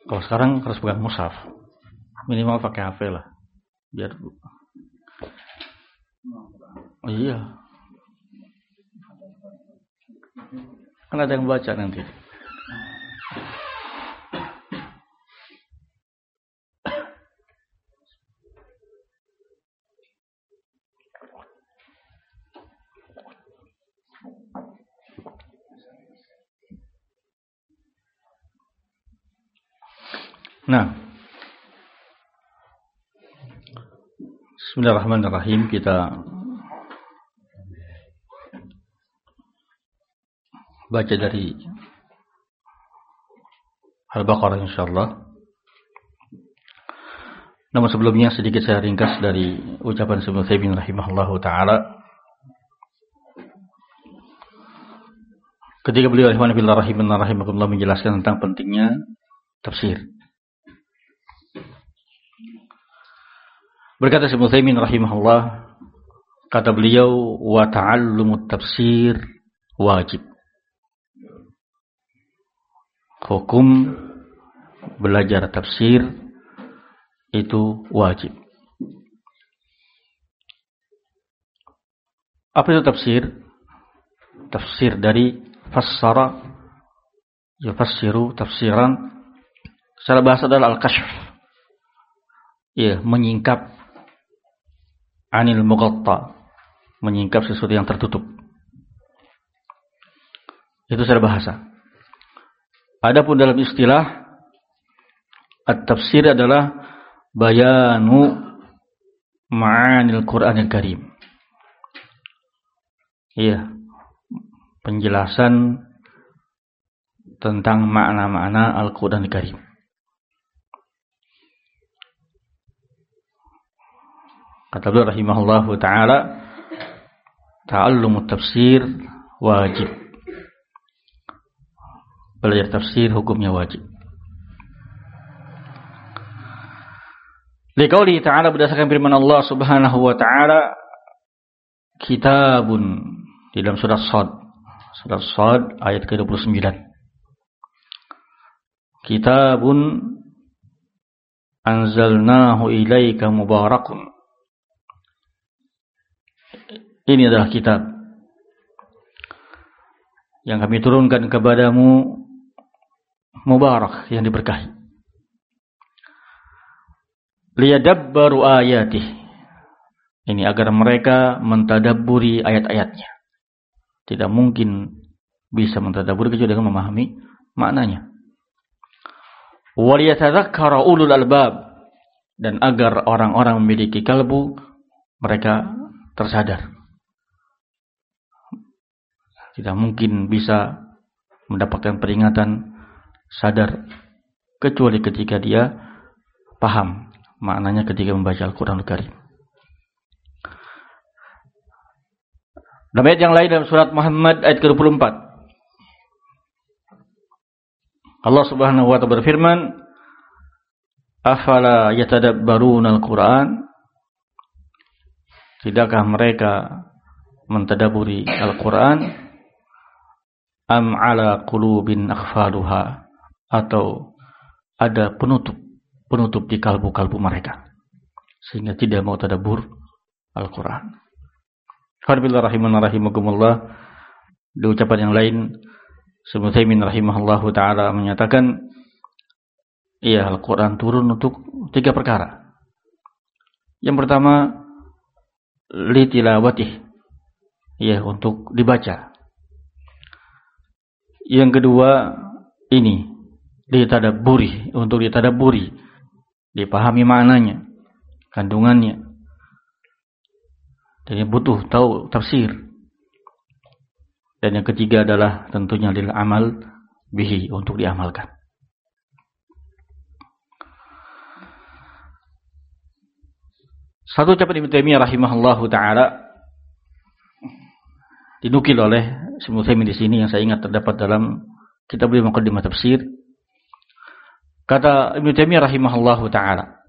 Kalau sekarang harus pegang mushaf. Minimal pakai HP lah. Biar iya. Kan ada yang baca nanti. Nah, Bismillahirrahmanirrahim, kita baca dari Al-Baqarah insyaallah. Namun sebelumnya sedikit saya ringkas dari ucapan Ibnu Utsaimin rahimahullahu taala. Ketika beliau rahimakumullah menjelaskan tentang pentingnya tafsir. Berkata Ibnu Utsaimin rahimahullah, kata beliau, wa ta'allumut tafsir wajib. Hukum belajar tafsir itu wajib. Apa itu tafsir? Tafsir dari fassara yufassiru tafsiran. Secara bahasa adalah al-kashf. Ya, menyingkap anil mughatta, menyingkap sesuatu yang tertutup. Itu secara bahasa. Adapun dalam istilah, at-tafsir adalah bayanu ma'anil Qur'anil Karim. Iya, penjelasan tentang makna-makna Al-Qur'anil Karim. Kata beliau rahimahullahu ta'ala, ta'allumut tafsir wajib. Belajar tafsir hukumnya wajib. Liqauli ta'ala, berdasarkan firman Allah subhanahu wa ta'ala, kitabun, di dalam surat Shad. Surat Shad ayat ke-29. Kitabun anzalnahu ilaika mubarakun. Ini adalah kitab yang kami turunkan kepadamu, mubarak, yang diberkahi. Liyadabbaru ayatih. Ini agar mereka mentadabburi ayat-ayatnya. Tidak mungkin bisa mentadabburi kecuali dengan memahami maknanya. Waliyatadzakkara ulul albab. Dan agar orang-orang memiliki kalbu, mereka tersadar. Tidak mungkin bisa mendapatkan peringatan sadar kecuali ketika dia paham maknanya ketika membaca Al-Quranul Karim. Dalam ayat yang lain dalam surat Muhammad ayat ke-24, Allah Subhanahu wa ta'ala berfirman, afala yatadabbaruna al-Quran. Tidakkah mereka mentadaburi Al-Quran? Am ala qulubin akhfaluha, atau ada penutup di kalbu-kalbu mereka sehingga tidak mau tadabbur Al-Quran. Alhamdulillah rahimakumullah. Di ucapan yang lain, Ibnu Utsaimin rahimahullahu taala menyatakan, iya, Al-Quran turun untuk 3 perkara. Yang pertama, li tilawatih, ya, untuk dibaca. Yang kedua, ini ditadabburi, untuk ditadabburi, dipahami maknanya, kandungannya. Dan butuh tahu tafsir. Dan yang ketiga adalah tentunya lil amal bihi, untuk diamalkan. Satu ucapan Ibnu Taimiyah rahimahullahu taala dinukil oleh Ibnu Utsaimin di sini, yang saya ingat terdapat dalam kitab beliau Muqaddimah Tafsir. Kata Ibnu Taimiyah rahimahullahu taala,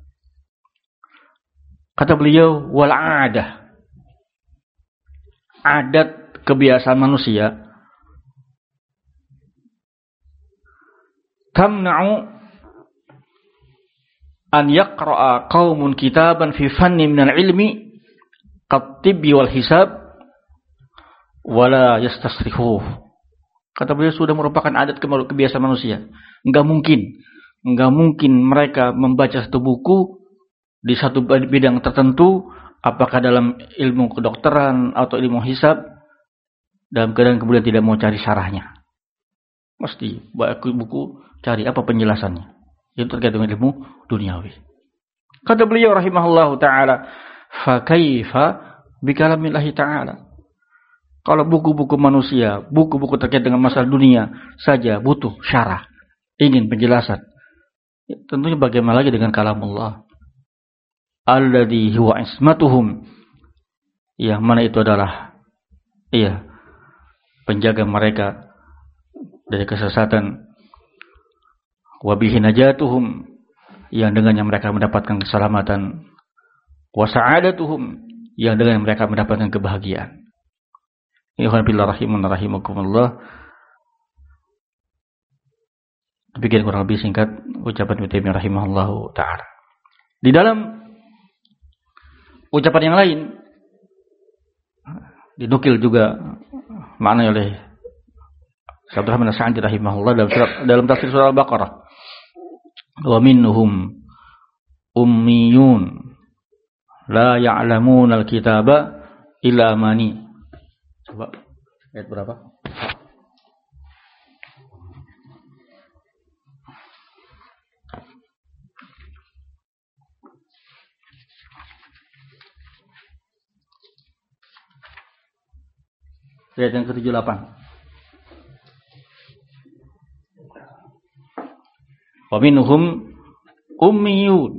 kata beliau, wal adah, adat kebiasaan manusia, tamna'u an yaqra'a qaumun kitaban fi fannin minal ilmi qat-tibbi wal hisab wala yastasrifuh. Kata beliau sudah merupakan adat kebiasaan manusia. Enggak mungkin mereka membaca satu buku di satu bidang tertentu, apakah dalam ilmu kedokteran atau ilmu hisab, dalam keadaan kemudian tidak mau cari syarahnya. Mesti baca buku, cari apa penjelasannya. Itu terkait dengan ilmu duniawi. Kata beliau rahimahullahu ta'ala, fa kaifa bikalamillahi ta'ala. Kalau buku-buku manusia, buku-buku terkait dengan masalah dunia saja butuh syarah, ingin penjelasan. Tentunya bagaimana lagi dengan kalamullah. Alladzi huwa ismatuhum, yang mana itu adalah penjaga mereka dari kesesatan. Wa bihi najatuhum, yang dengannya mereka mendapatkan keselamatan. Wa sa'adatuhum, yang dengan mereka mendapatkan kebahagiaan. Ikhwan fillah rahimakumullah. Demikian kurang lebih singkat ucapan Ibnu Taimiyah rahimahullahu ta'ala. Di dalam ucapan yang lain dinukil juga makna oleh Abdurrahman As-Sa'di rahimahullah dalam tafsir surah Al-Baqarah. Wa minhum ummiyun la ya'lamuna al-kitaba illa amani. Coba ayat berapa? Ayat yang ke-78. Wa minhum ummiyun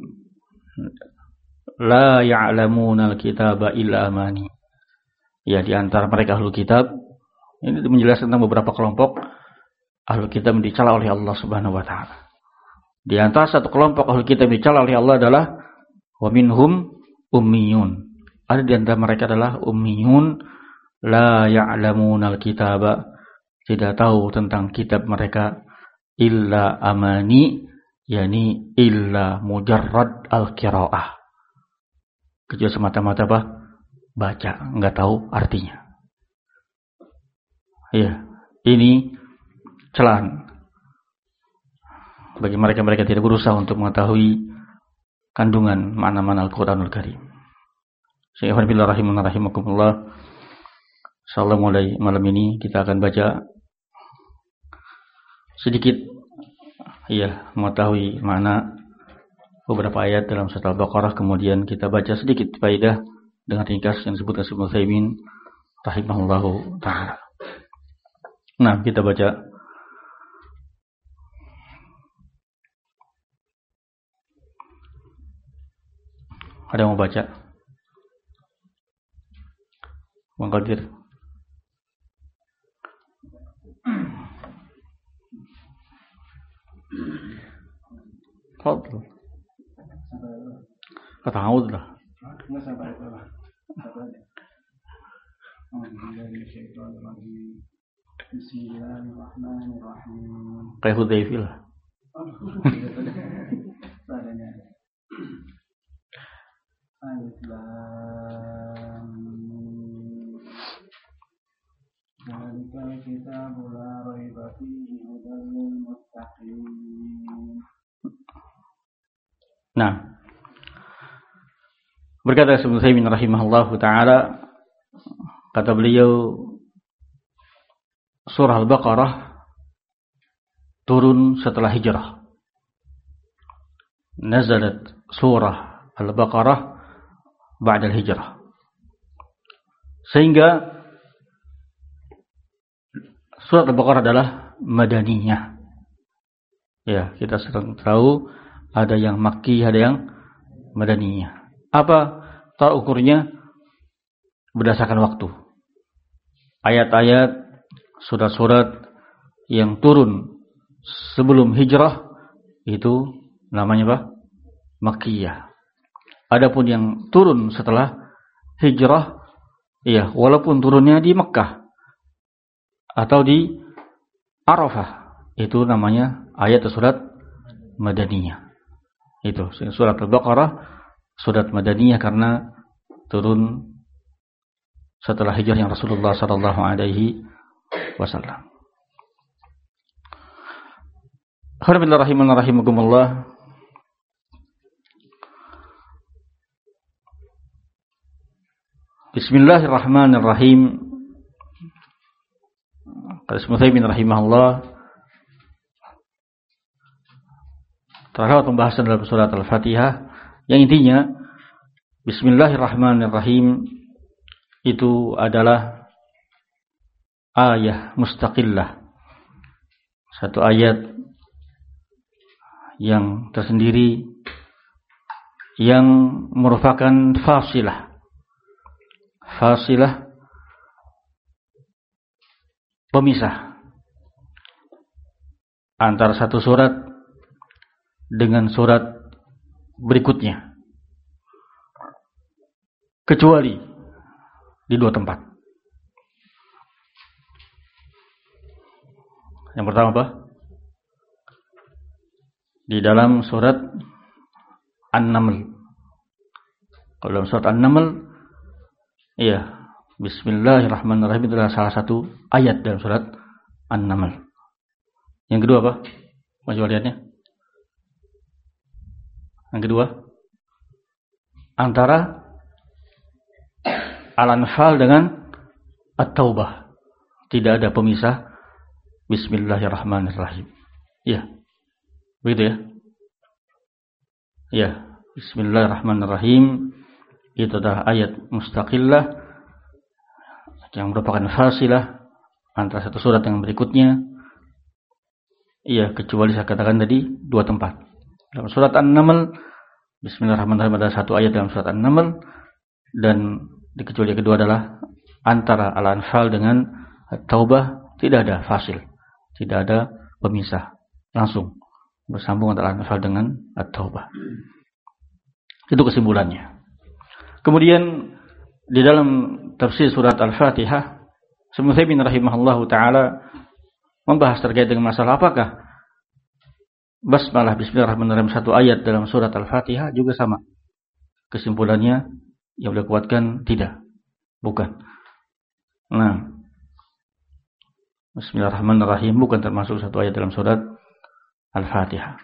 la ya'lamuna al-kitaba illa amani. Ya, di antara mereka ahlul kitab, ini menjelaskan tentang beberapa kelompok ahlul kitab yang dicela oleh Allah Subhanahu wa taala. Di antara satu kelompok ahlul kitab yang dicela oleh Allah adalah wa minhum ummiyun. Ada di antara mereka adalah ummiyun la ya'lamuna al-kitaba, tidak tahu tentang kitab mereka, illa amani, yakni illa mujarrad al-qiraah. Kecuali semata-mata apa? Baca, enggak tahu artinya. Ya, ini celaan bagi mereka tidak berusaha untuk mengetahui kandungan makna-makna Al-Qur'anul Karim. Syaikhul billah rahimakumullah. Insyaallah mulai malam ini kita akan baca sedikit mengetahui makna beberapa ayat dalam surah Al-Baqarah, kemudian kita baca sedikit faedah dengan ringkas yang disebutkan Ibnu Utsaimin rahimahullahu ta'ala. Nah, kita baca. Ada yang mau baca? Bang Qadir. Fadl. Fata'awud lah. Bismillahirrahmanirrahim. Kayak Hudayfi lah. Alif Lam Mim. Zalikal kitabu la raiba fihi hudal lil muttaqin. Nah, berkata Ibnu Utsaimin rahimahullahu ta'ala, kata beliau, surah Al-Baqarah turun setelah hijrah. Nazalat surah Al-Baqarah ba'da al-hijrah. Sehingga surah Al-Baqarah adalah madaniyah. Ya, kita sedang tahu ada yang Makki, ada yang madaniyah. Apa tolak ukurnya? Berdasarkan waktu. Ayat-ayat, surat-surat yang turun sebelum hijrah itu namanya apa? Makkiyah. Adapun yang turun setelah hijrah, walaupun turunnya di Mekkah atau di Arafah, itu namanya ayat atau surat madaniyah. Itu surat Al-Baqarah, surat Madaniyah karena turun setelah hijrahnya Rasulullah sallallahu alaihi wasallam. Alhamdulillah. Bismillahirrahmanirrahim. Qala Ibnu rahimahullah, terdapat pembahasan dalam surat Al-Fatihah yang intinya Bismillahirrahmanirrahim itu adalah ayat mustaqillah, satu ayat yang tersendiri yang merupakan fasilah pemisah antara satu surat dengan surat berikutnya, kecuali di dua tempat. Yang pertama apa? Di dalam surat An-Naml. Kalau dalam surat An-Naml, iya, Bismillahirrahmanirrahim itu adalah salah satu ayat dalam surat An-Naml. Yang kedua apa? Majualiannya. Yang kedua, antara Al-Anfal dengan At-Taubah tidak ada pemisah. Bismillahirrahmanirrahim. Ya, begitu ya. Ya, Bismillahirrahmanirrahim itu adalah ayat mustaqillah yang merupakan fasilah antara satu surat yang berikutnya. Iya, kecuali saya katakan tadi dua tempat. Dalam surat An-Naml, Bismillahirrahmanirrahim adalah satu ayat dalam surat An-Naml, dan kecuali yang kedua adalah antara Al-Anfal dengan At-Taubah tidak ada fasil, tidak ada pemisah, langsung bersambung antara Al-Anfal dengan At-Taubah. Itu kesimpulannya. Kemudian di dalam tafsir surat Al-Fatihah, Ibnu rahimahullahu taala membahas terkait dengan masalah apakah basmalah Bismillahirrahmanirrahim satu ayat dalam surat Al-Fatihah juga sama. Kesimpulannya yang beliau kuatkan tidak, bukan. Nah, Bismillahirrahmanirrahim bukan termasuk satu ayat dalam surat Al-Fatihah.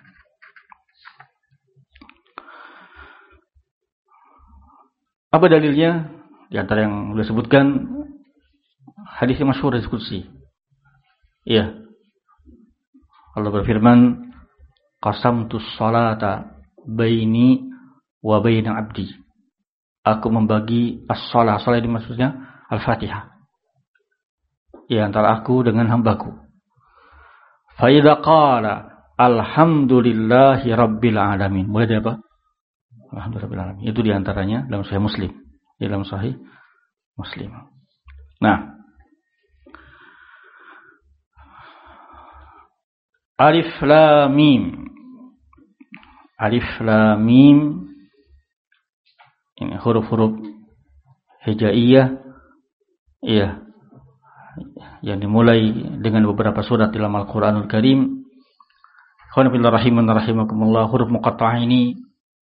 Apa dalilnya? Di antara yang beliau sebutkan hadis yang masyhur dari Qudsi. Iya. Allah berfirman, qasamtus salata baini wa baina abdi. Aku membagi as-shalah. Shalah ini maksudnya Al-Fatihah. Ya, antara aku dengan hambaku. Fa idza qala alhamdulillahi rabbil alamin. Mulai dari apa? Alhamdulillahi rabbil alamin. Itu di antaranya dalam Sahih Muslim. Dalam Sahih Muslim. Nah, Alif Lam Mim. Alif Lam Mim ini huruf-huruf hijaiyah, iya, yang dimulai dengan beberapa surat dalam Al-Quranul Karim. Khawanabillah rahimakumullah, huruf muqatta'ah ini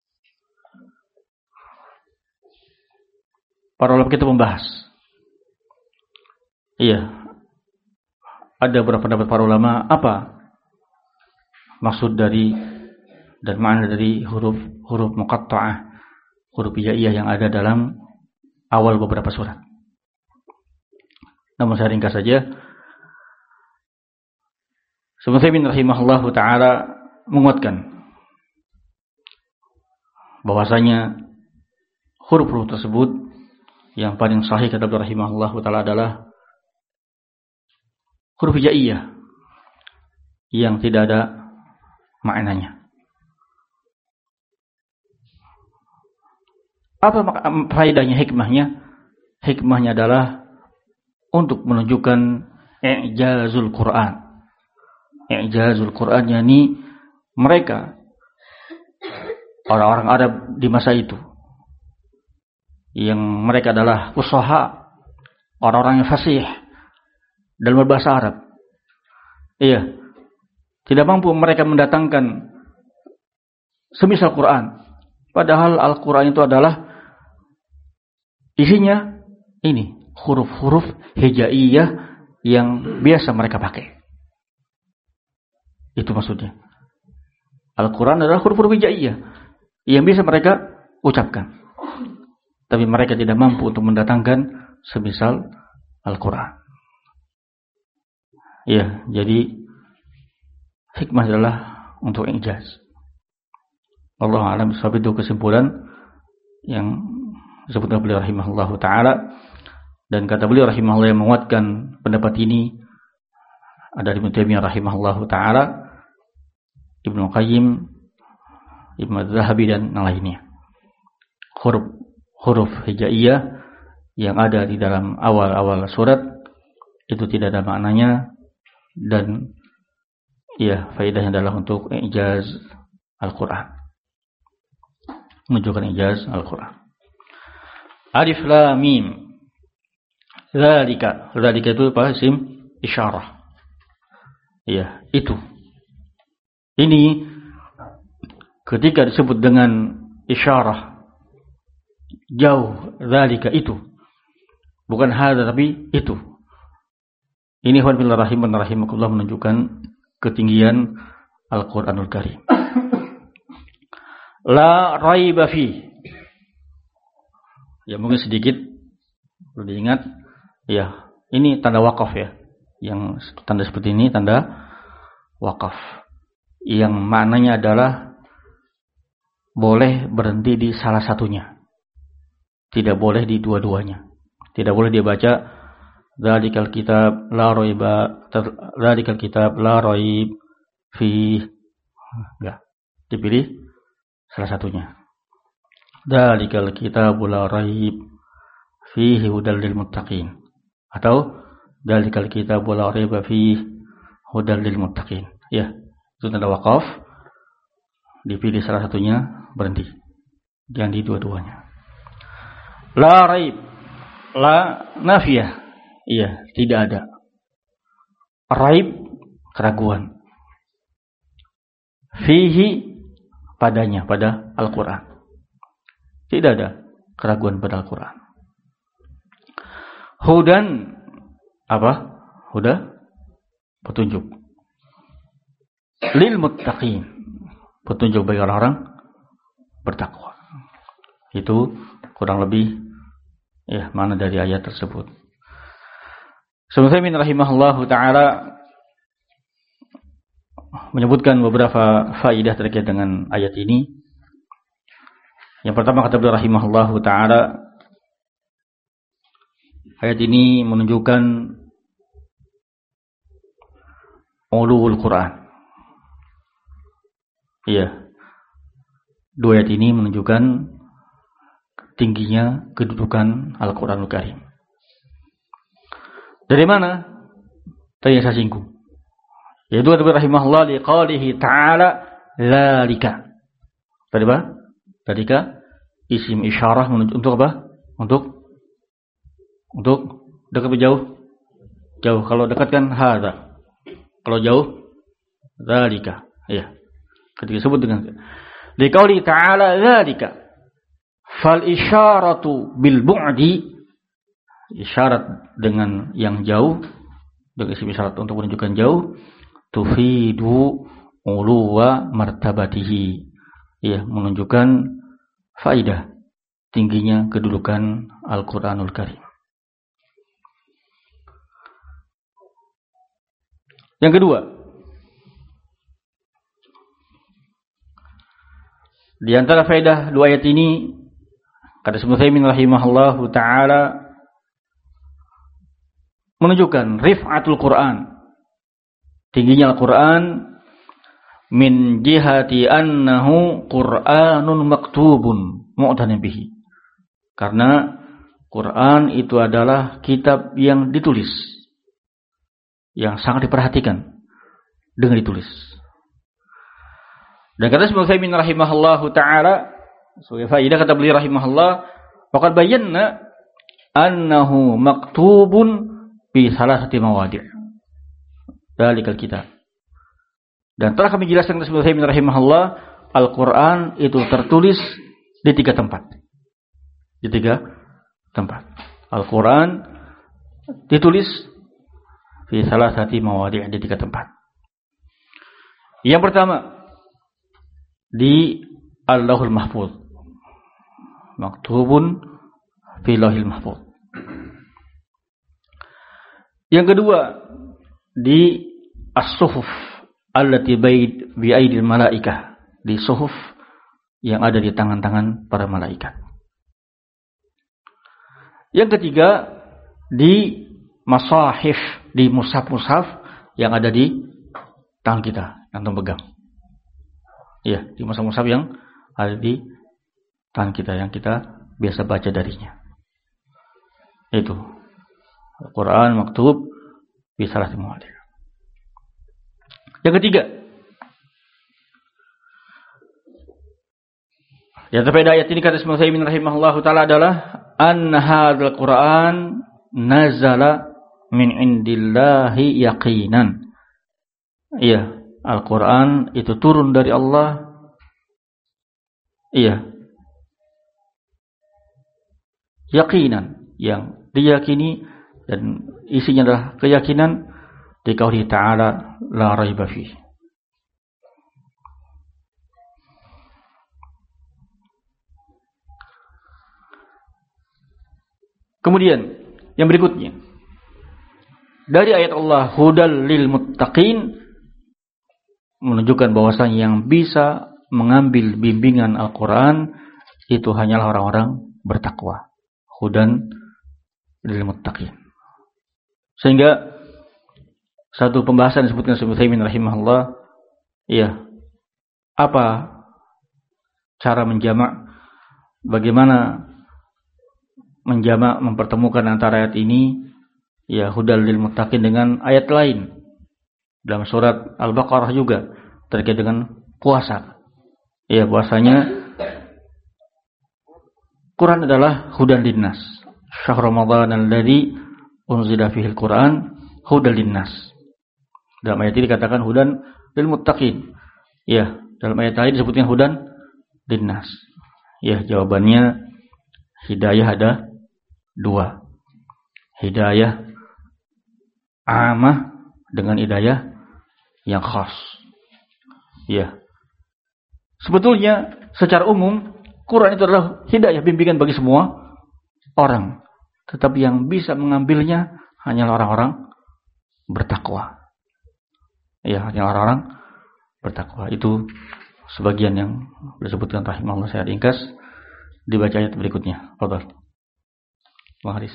para ulama kita membahas. Iya, ada beberapa pendapat para ulama apa maksud dari dan makna dari huruf muqatta'ah, huruf hijaiyah yang ada dalam awal beberapa surat. Namun saya ringkas saja. Ibnu rahimahullahu taala menguatkan bahwasanya huruf-huruf tersebut yang paling sahih kata beliau rahimahullahu taala adalah huruf hijaiyah yang tidak ada maknanya. Apa faedahnya, hikmahnya? Hikmahnya adalah untuk menunjukkan i'jazul Quran. I'jazul Quran, yakni mereka orang-orang Arab di masa itu yang mereka adalah fusaha, orang-orang yang fasih dalam berbahasa Arab. Iya, tidak mampu mereka mendatangkan semisal Quran. Padahal Al-Quran itu adalah isinya ini, huruf-huruf hijaiyah yang biasa mereka pakai. Itu maksudnya. Al-Quran adalah huruf-huruf hijaiyah yang bisa mereka ucapkan. Tapi mereka tidak mampu untuk mendatangkan semisal Al-Quran. Ya, jadi hikmah adalah untuk ijaz. Allah a'lam bishawab. Itu kesimpulan yang disebutkan beliau rahimahullahu taala, dan kata beliau rahimahullah yang menguatkan pendapat ini ada Ibnu Taimiyah rahimahullahu taala, Ibnu Qayyim, Ibnu Zahabi dan yang lainnya. Huruf hijaiyah yang ada di dalam awal-awal surat itu tidak ada maknanya, dan ya faedahnya adalah untuk ijaz Al-Quran, menunjukkan ijaz Al-Quran. Alif Lam Mim. Dzalika itu apa? Isim isyarah. Ya, itu. Ini ketika disebut dengan isyarah jauh, dzalika itu. Bukan hada tapi itu. Ini wabillahi rahiman rahimakumullah menunjukkan ketinggian Al-Qur'anul Karim. La raiba fi. Ya mungkin sedikit perlu diingat, ya ini tanda wakaf ya. Yang tanda seperti ini tanda wakaf. Yang maknanya adalah boleh berhenti di salah satunya. Tidak boleh di dua-duanya. Tidak boleh dia baca dzalikal kitab la raiba, dzalikal kitab la raib fi. Enggak. Dipilih salah satunya. Dzalikal kitabul la raib fihi hudal lil muttaqin, atau dzalikal kitabul la raib fihi hudal lil muttaqin. Ya, itu tanda wakaf. Dipilih salah satunya, berhenti. Jangan di dua-duanya. La raib, la nafiyah. Iya, tidak ada. Raib, keraguan. Fihi, padanya, pada Al-Quran. Tidak ada keraguan pada Al-Quran. Hudan, apa? Huda, petunjuk. Lil muttaqin, petunjuk bagi orang-orang bertakwa. Itu kurang lebih ya mana dari ayat tersebut. Sebenarnya rahimahullahu taala menyebutkan beberapa faidah terkait dengan ayat ini. Yang pertama kata beliau rahimahullahu taala, ayat ini menunjukkan ulul Quran. Iya. Dua ayat ini menunjukkan tingginya kedudukan Al-Qur'anul Karim. Dari mana? Tadi yang saya singgung. Yaitu kata beliau rahimahullah liqaulihi ta'ala dzalika. Tadi apa? Dzalika isim isyarah untuk apa? Untuk dekat atau jauh? Jauh. Kalau dekat kan hadza. Kalau jauh dzalika. Ya. Ketika disebut dengan liqauli ta'ala dzalika fal isyaratu bil bu'di, isyarat dengan yang jauh, dengan isim isyarat untuk menunjukkan jauh, tufidu uluwa martabatihi, ya menunjukkan faidah tingginya kedudukan Al-Qur'anul Karim. Yang kedua, di antara faedah dua ayat ini, kata Ibnu Taimiyah rahimahullahu taala, menunjukkan rif'atul Quran, tingginya Al-Quran, min jihati annahu Qur'anun maktubun mu'tanin bihi, karena Quran itu adalah kitab yang ditulis, yang sangat diperhatikan dengan ditulis. Dan kata Ibnu Taimiyah rahimahullahu taala, sebagai faedah kata beliau rahimahullah, faqad bayyana annahu maktubun fi salasati mawadi' dalikal kitab. Dan telah kami jelaskan kepada Ibnu Taimiyah rahimahullah, Al-Quran itu tertulis di 3 tempat. Di 3 tempat. Al-Quran ditulis fi salasati mawadi' di 3 tempat. Yang pertama di Al-Lauhul Mahfuz. Maktubun fi Lauhil Mahfuz. Yang kedua di As-Suhuf allati bi aidil malaikah, di suhuf yang ada di tangan-tangan para malaikat. Yang ketiga di masahif, di mushaf-mushaf yang ada di tangan kita, yang pegang. Iya, di mushaf-mushaf yang ada di tangan kita, yang kita biasa baca darinya. Itu Al-Quran maktub bi salati mawadi'. Yang ketiga, yang terkait ayat ini kata Syekh Utsaimin rahimahullahu taala adalah an hadzal Qur'an nazala min indillahi yaqinan. Iya, Al-Qur'an itu turun dari Allah. Iya. Yaqinan, yang diyakini dan isinya adalah keyakinan di qauli ta'ala la raiba fihi. Kemudian yang berikutnya dari ayat Allah hudal lil muttaqin menunjukkan bahwasanya yang bisa mengambil bimbingan Al-Qur'an itu hanyalah orang-orang bertakwa. Hudan lil muttaqin. Sehingga satu pembahasan disebutkan Syekh Utsaimin rahimahullah, iya, apa cara menjamak, bagaimana menjamak, mempertemukan antara ayat ini, ya, hudal lil muttaqin dengan ayat lain dalam surat Al-Baqarah juga terkait dengan puasa. Ya, puasanya Quran adalah hudan linnas. Syahr Ramadan alladzi unzila fihi al-Quran hudan linnas. Dalam ayat ini dikatakan hudan lil muttaqin. Ya, dalam ayat lain disebutkan hudan linnas. Ya, jawabannya hidayah ada 2. Hidayah amah dengan hidayah yang khas. Ya. Sebetulnya secara umum Quran itu adalah hidayah, bimbingan bagi semua orang. Tetapi yang bisa mengambilnya hanyalah orang-orang bertakwa. Ya, hanya orang-orang bertakwa. Itu sebagian yang disebutkan rahimahullah, saya ringkas. Dibaca ayat berikutnya. Fadhal. Bang Haris.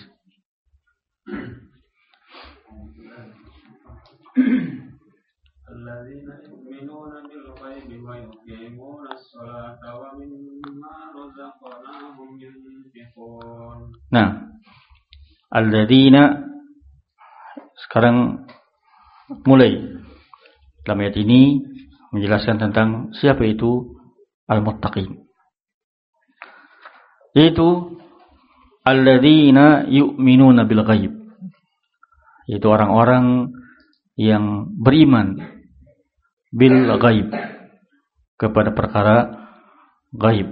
Alladzina yu'minuna bil ghaibi wa yuqimuna as-salata wa mimma razaqnahum yunfiqun. Nah, alladzina sekarang mulai dalam ayat ini menjelaskan tentang siapa itu al-muttaqin. Yaitu alladzina yu'minuna bil ghaib. Yaitu orang-orang yang beriman bil ghaib, kepada perkara ghaib.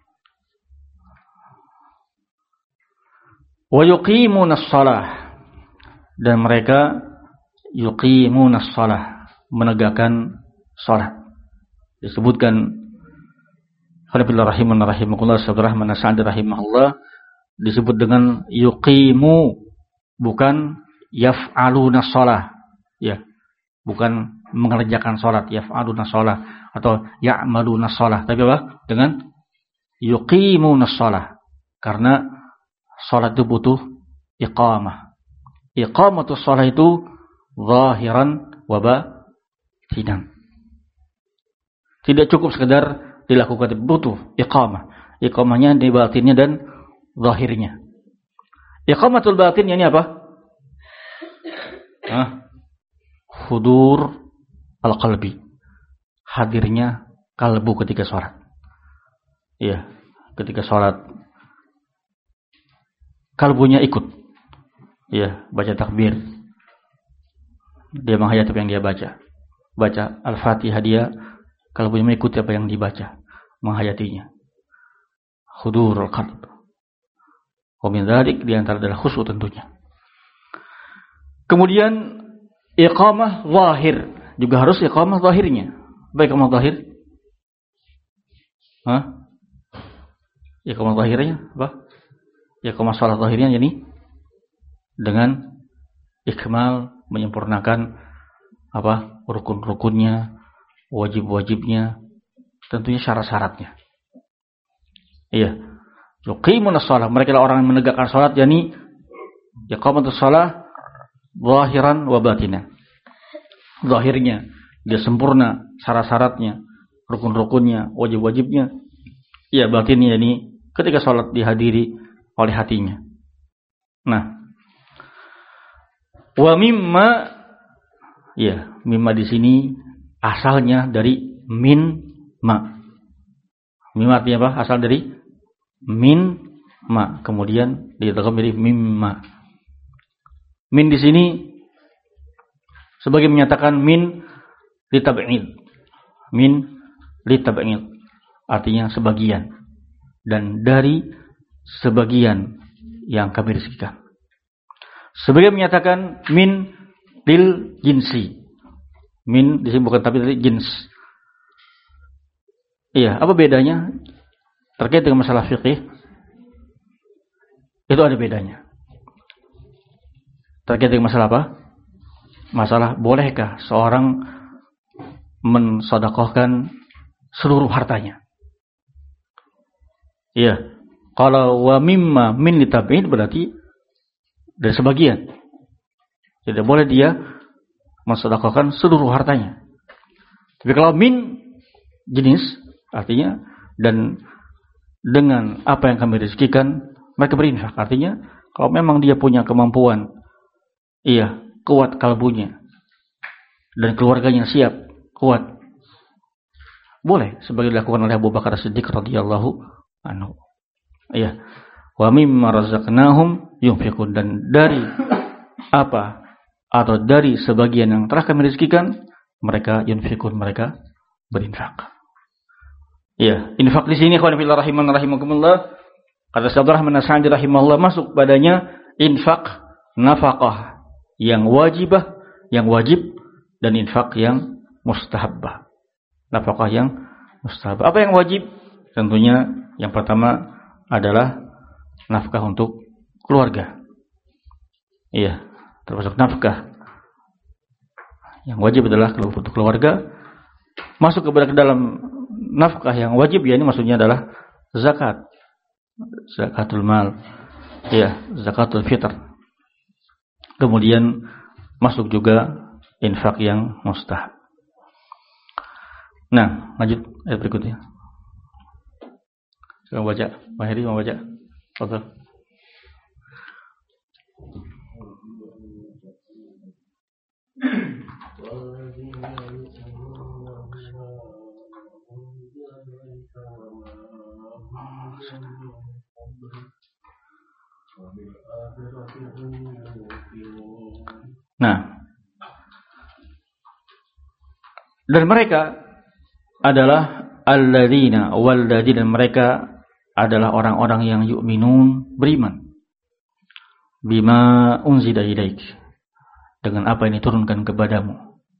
Wa yuqimunas shalah, dan mereka yuqimunas shalah, menegakkan salat. Disebutkan Alhamdulillah rahimakumullah Abdurrahman As-Sa'di rahimahullah, disebut dengan yuqimu, bukan yaf'aluna shalah. Ya, bukan mengerjakan salat, yaf'aluna shalah atau ya'maluna shalah, tapi apa? Dengan yuqimuna shalah. Karena salat itu butuh iqamah. Iqamatus shalah itu zahiran wa batinan. Tidak cukup sekedar dilakukan, butuh iqamah. Iqamahnya di batinnya dan zahirnya. Iqamatul batinnya ini apa? Hudur al-qalbi, hadirnya kalbu ketika sholat. Iya, ketika sholat kalbunya ikut. Iya, baca takbir, dia menghayati apa yang dia baca. Baca Al-Fatihah, dia kalbunya mengikuti apa yang dibaca. menghayatinya. Hudurul qalb. Wa min dzalik di antara adalah khusyuk tentunya. Kemudian iqamah zahir, juga harus iqamah zahirnya. Baik iqamah zahir? Iqamah zahirnya apa? Iqamah salat zahirnya yakni dengan ikmal, menyempurnakan apa? Rukun-rukunnya, wajib-wajibnya, tentunya syarat-syaratnya. Iya. Yuqimunas shalah, mereka adalah orang yang menegakkan salat, yakni iqamatus shalah zahiran wa batinan. Zahirnya dia sempurna, syarat-syaratnya, rukun-rukunnya, wajib-wajibnya. Ya, batinnya yakni ketika salat dihadiri oleh hatinya. Nah, wa mimma, ya, mimma di sini asalnya dari min ma. Mimma artinya apa? Asal dari min ma, kemudian diidgham menjadi mimma. Min di sini sebagai menyatakan min litab'id. Min litab'id artinya sebagian, dan dari sebagian yang kami rezekikan. Sebagai menyatakan min lil jinsi. Min di sini bukan tapi dari jins. Iya, apa bedanya? Terkait dengan masalah fikih, itu ada bedanya. Terkait dengan masalah apa? Masalah bolehkah seorang mensedekahkan seluruh hartanya? Iya. Kalau wa mimma min litab'id berarti dari sebagian. Tidak boleh dia mensedekahkan seluruh hartanya. Tapi kalau min jenis artinya dan dengan apa yang kami rezekikan mereka berinfak. Artinya kalau memang dia punya kemampuan, iya, kuat kalbunya dan keluarganya siap, kuat, boleh sebagai dilakukan oleh Abu Bakar Siddiq radhiyallahu anhu. Iya. Wa mimma razaqnahum yunfiqun, dan dari apa atau dari sebagian yang telah kami rezekikan mereka yunfiqun, mereka berinfak. Ya, infak di sini ikhwan fillah rahimakumullah, kata Syekh Abdurrahman As-Sa'di rahimahullah, masuk padanya infak nafaqah yang wajib dan infak yang mustahabbah. Nafaqah yang mustahabbah. Apa yang wajib? Tentunya yang pertama adalah nafkah untuk keluarga. Iya, termasuk nafkah yang wajib adalah untuk keluarga. Masuk ke dalam nafkah yang wajib, ya ini maksudnya adalah zakat, zakatul mal, ya, zakatul fitr. Kemudian masuk juga infak yang mustahab. Nah, lanjut ayat berikutnya. Silakan baca, Pak Heri mau baca. Betul. Nah, dan mereka adalah alladzina walladzina, mereka adalah orang-orang yang yu'minun, beriman, bima unzila ilaik, dengan apa yang diturunkan kepadamu,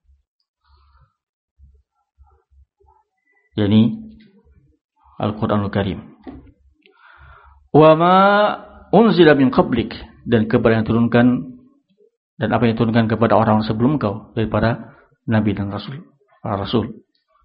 yakni Al-Qur'anul Karim. Wa ma unzila min qablik, dan kepada yang turunkan, dan apa yang diturunkan kepada orang sebelum kau dari para nabi dan rasul, para rasul.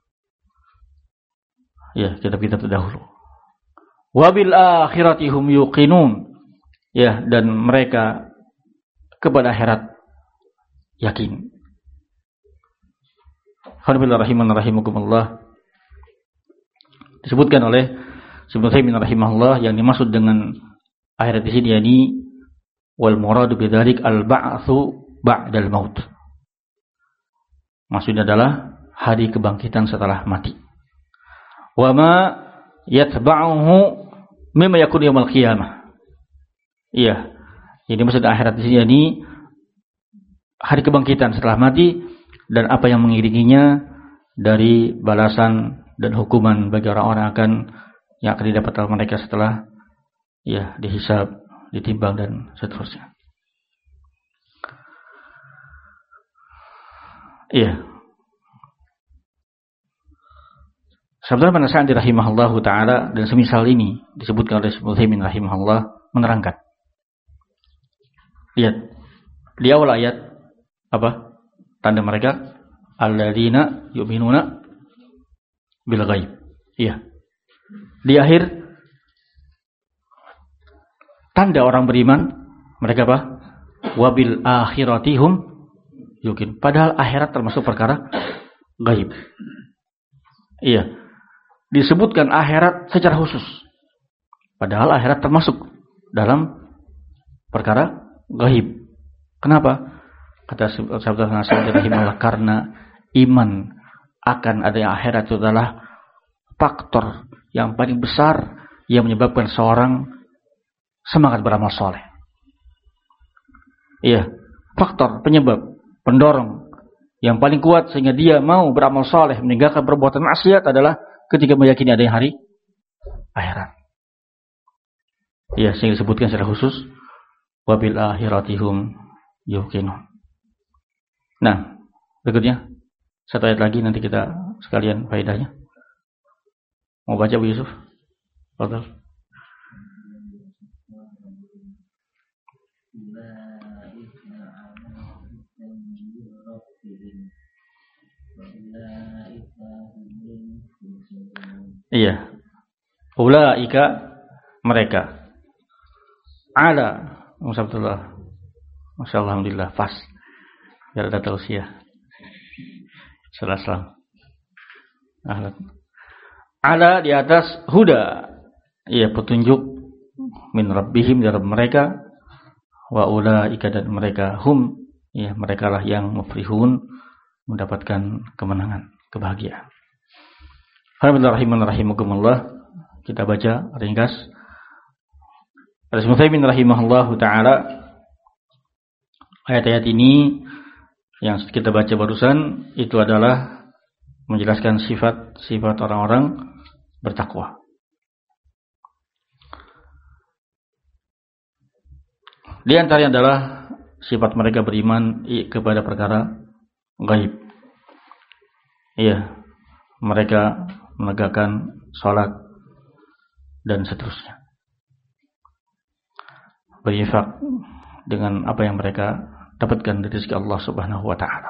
Ya, kitab-kitab terdahulu. Wa bil akhirati hum yuqinun. Ya, dan mereka kepada akhirat yakin. Alhamdulillah rahimakumullah. Disebutkan oleh Ibnu Taimiyah rahimahullah, yang dimaksud dengan akhirat di sini yakni wal muradu bidzalik al ba'tsu ba'dal maut. Maksudnya adalah hari kebangkitan setelah mati. Wa ma yatba'uhu mimma yakun yaumil qiyamah. Iya. Jadi maksud akhirat di sini yakni hari kebangkitan setelah mati dan apa yang mengiringinya dari balasan dan hukuman bagi orang-orang yang akan didapat oleh mereka setelah dihisab, ditimbang dan seterusnya. Sabda Ibnu Sa'di rahimahullahu taala dan semisal ini disebutkan oleh Ibnu Utsaimin rahimahullah menerangkan. Lihat di awal ayat apa? Tanda mereka alladzina yu'minuna bil ghaib. Di akhir tanda orang beriman mereka apa? Wabil akhiratihum yuqin. Padahal akhirat termasuk perkara gaib. Disebutkan akhirat secara khusus. Padahal akhirat termasuk dalam perkara gaib. Kenapa? Kata Sabda Nasir rahimahullah, karena iman akan adanya akhirat itu adalah faktor yang paling besar yang menyebabkan seorang semangat beramal soleh. Faktor penyebab, pendorong yang paling kuat sehingga dia mau beramal soleh, meninggalkan perbuatan maksiat adalah ketika meyakini adanya hari akhirat. Sehingga disebutkan secara khusus wabil akhiratihum yuqinun. Nah, berikutnya satu ayat lagi nanti kita sekalian faedahnya. Mau baca Bu Yusuf? Betul. Ulaika mereka. Ala Musabdullah. Masyaallah, alhamdulillah pas. Biar ada tausiah. Salam. Ala di atas huda. Petunjuk min rabbihim dari mereka. Wa ulaika dan mereka hum mereka lah yang muflihun, mendapatkan kemenangan, kebahagiaan. Alhamdulillah. Kita baca ringkas. Ibnu Utsaimin rahimahullahu taala, ayat-ayat ini yang kita baca barusan itu adalah menjelaskan sifat orang-orang bertakwa. Di antaranya adalah sifat mereka beriman kepada perkara gaib. Mereka menegakkan salat dan seterusnya. Berinfak dengan apa yang mereka dapatkan dari rezeki Allah Subhanahu wa taala.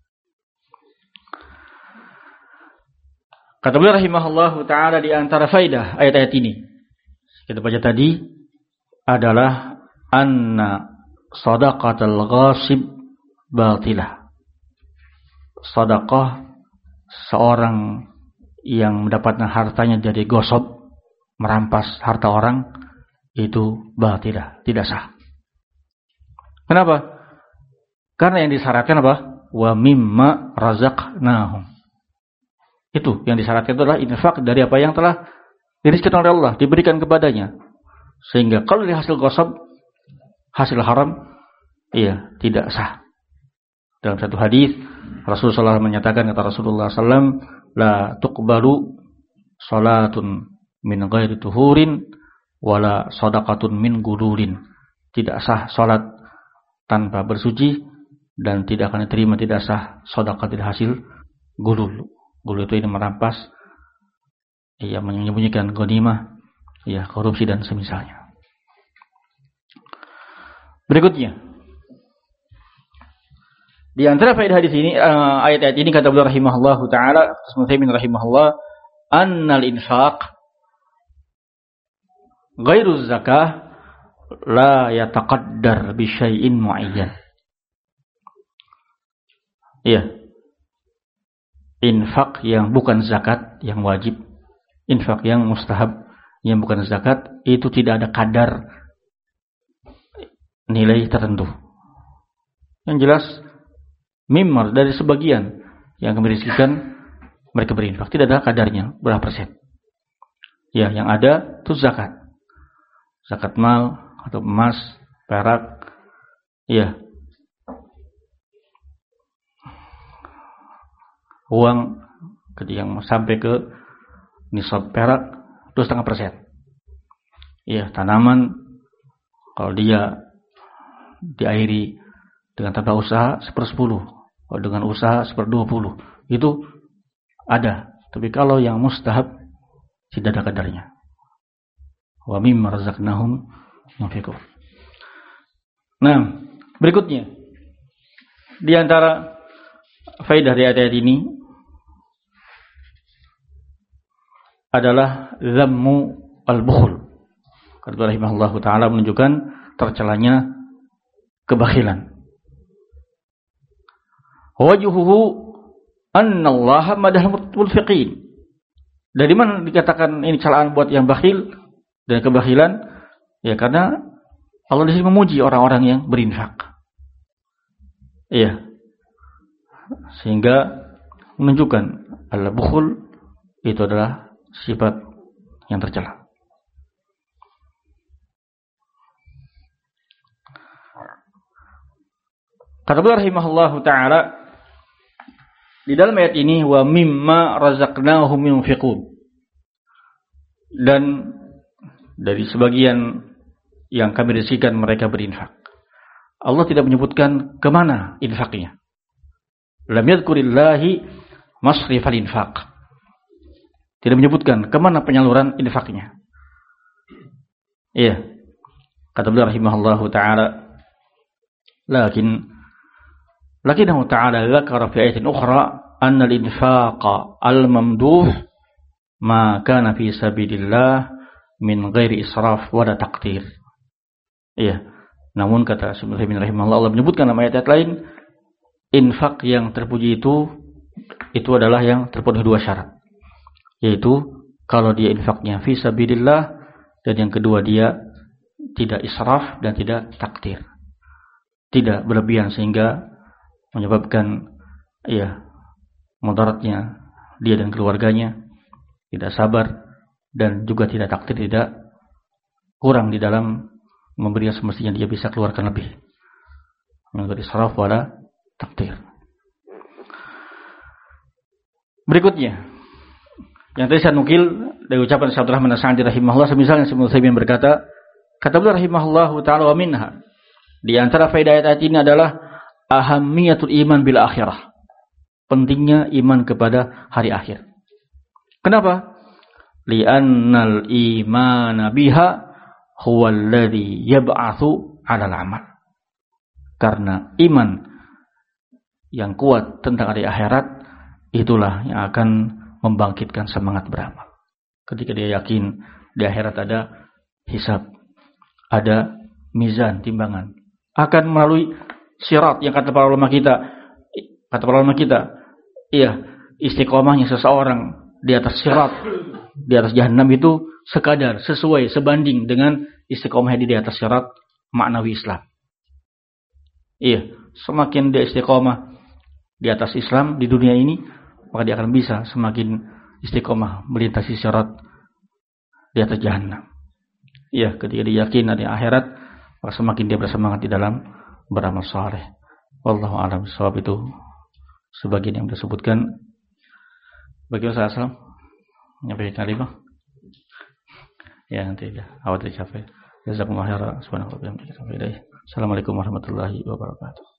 Kata beliau rahimahullahu taala, di antara faedah ayat-ayat ini kita baca tadi adalah anna shadaqatul ghasib batilah. Sedekah seorang yang mendapatkan hartanya dari gosop, merampas harta orang, itu batilah, tidak sah. Kenapa? Karena yang disyaratkan apa? Wa mimma razaqnahum. Itu yang disyaratkan itu adalah infak dari apa yang telah dirizkikan oleh Allah, diberikan kepadanya. Sehingga kalau dari hasil gosop, hasil haram, tidak sah. Dalam satu hadis Rasulullah SAW menyatakan, kata Rasulullah SAW, la tuqbalu salatun min ghairi tuhurin wala shadaqatun min gulurin. Tidak sah salat tanpa bersuci dan tidak akan diterima, tidak sah sedekah tidak hasil gulul. Gulul itu ini merampas, menyembunyikan ghanimah, korupsi dan semisalnya. Berikutnya, di antara faedah hadis ini, ayat-ayat ini kata beliau rahimahullahu taala, Muslimin rahimahullah, annal infaq ghairu zakah la yataqaddar bi syai'in muayyan. Infak yang bukan zakat yang wajib, infak yang mustahab yang bukan zakat, itu tidak ada kadar nilai tertentu. Yang jelas mimar dari sebagian yang kami rizkikan mereka berinfak, tidak ada kadarnya berapa persen. Yang ada itu zakat. Zakat mal atau emas, perak. Uang ketika sampai ke nisab perak 2,5%. Ya, tanaman kalau dia diairi dengan tanpa usaha 1/10, kalau dengan usaha 1/20, itu ada. Tapi kalau yang mustahab tidak ada kadarnya. Wa mimma razaqnahum yunfiqun. Nah, berikutnya di antara faedah dari ayat ini adalah zammu al-bukhl. Kata rahimahullahu taala menunjukkan tercelanya kebakhilan. Wajhuhu annallaha madahal munfiqin. Dari mana dikatakan ini celaan buat yang bakhil dan kebakhilan? Ya karena Allah di sini memuji orang-orang yang berinfak. Iya. Sehingga menunjukkan al-bukhl itu adalah sifat yang tercela. Kata beliau rahimahullahu taala di dalam ayat ini wa mimma razaqnahum yunfiqun. Dan dari sebagian yang kami rezekikan mereka berinfak. Allah tidak menyebutkan kemana infaknya. Lam yadhkurillahi masrifal infaq. Tidak menyebutkan kemana penyaluran infaknya. Iya. Kata beliau rahimahullahu taala Lakinnahu ta'ala dzakara fi ayatin ukhra anna al-infaqa al-mamduh ma kana fi sabilillah min ghairi israf wa la taqtir. Iya. Namun kata Syekh Ibnu rahimahullah Allah menyebutkan dalam ayat lain infak yang terpuji itu adalah yang terpenuhi 2 syarat. Yaitu kalau dia infaknya fi sabilillah dan yang kedua dia tidak israf dan tidak taktir. Tidak berlebihan sehingga menyebabkan mudaratnya dia dan keluarganya, tidak sabar dan juga tidak takdir, tidak kurang di dalam memberi yang semestinya dia bisa keluarkan lebih. Menurut israf wala takdir. Berikutnya yang tadi saya nukil dari ucapan Syekh Abdurrahman As-Sa'di rahimahullah, semisalnya Ibnu Utsaimin berkata, kata beliau rahimahullahu taala wa minha, di antara faedah ayat ini adalah ahammiyatul iman bil akhirah. Pentingnya iman kepada hari akhir. Kenapa? Li'annal imana biha huwa alladhi yab'atsu 'alal amal. Karena iman yang kuat tentang hari akhirat itulah yang akan membangkitkan semangat beramal. Ketika dia yakin di akhirat ada hisab, ada mizan, timbangan, akan melalui syirat yang kata para ulama kita, iya, istiqomahnya seseorang di atas syirat, di atas jahanam itu sekadar, sesuai, sebanding dengan istiqomahnya di atas syirat maknawi Islam. Iya, semakin dia istiqomah di atas Islam di dunia ini, maka dia akan bisa semakin istiqomah melintasi syirat di atas jahanam. Iya, ketika dia yakin ada akhirat, maka semakin dia bersemangat di dalam beramal saleh. Wallahu a'lam bishawab. Itu sebagian yang disebutkan. Bagaimana salam? Nyampaikan kalimah? Ya nanti ya. Awal tercapai. Jazakumullah khairan. Subhanallah. Assalamualaikum warahmatullahi wabarakatuh.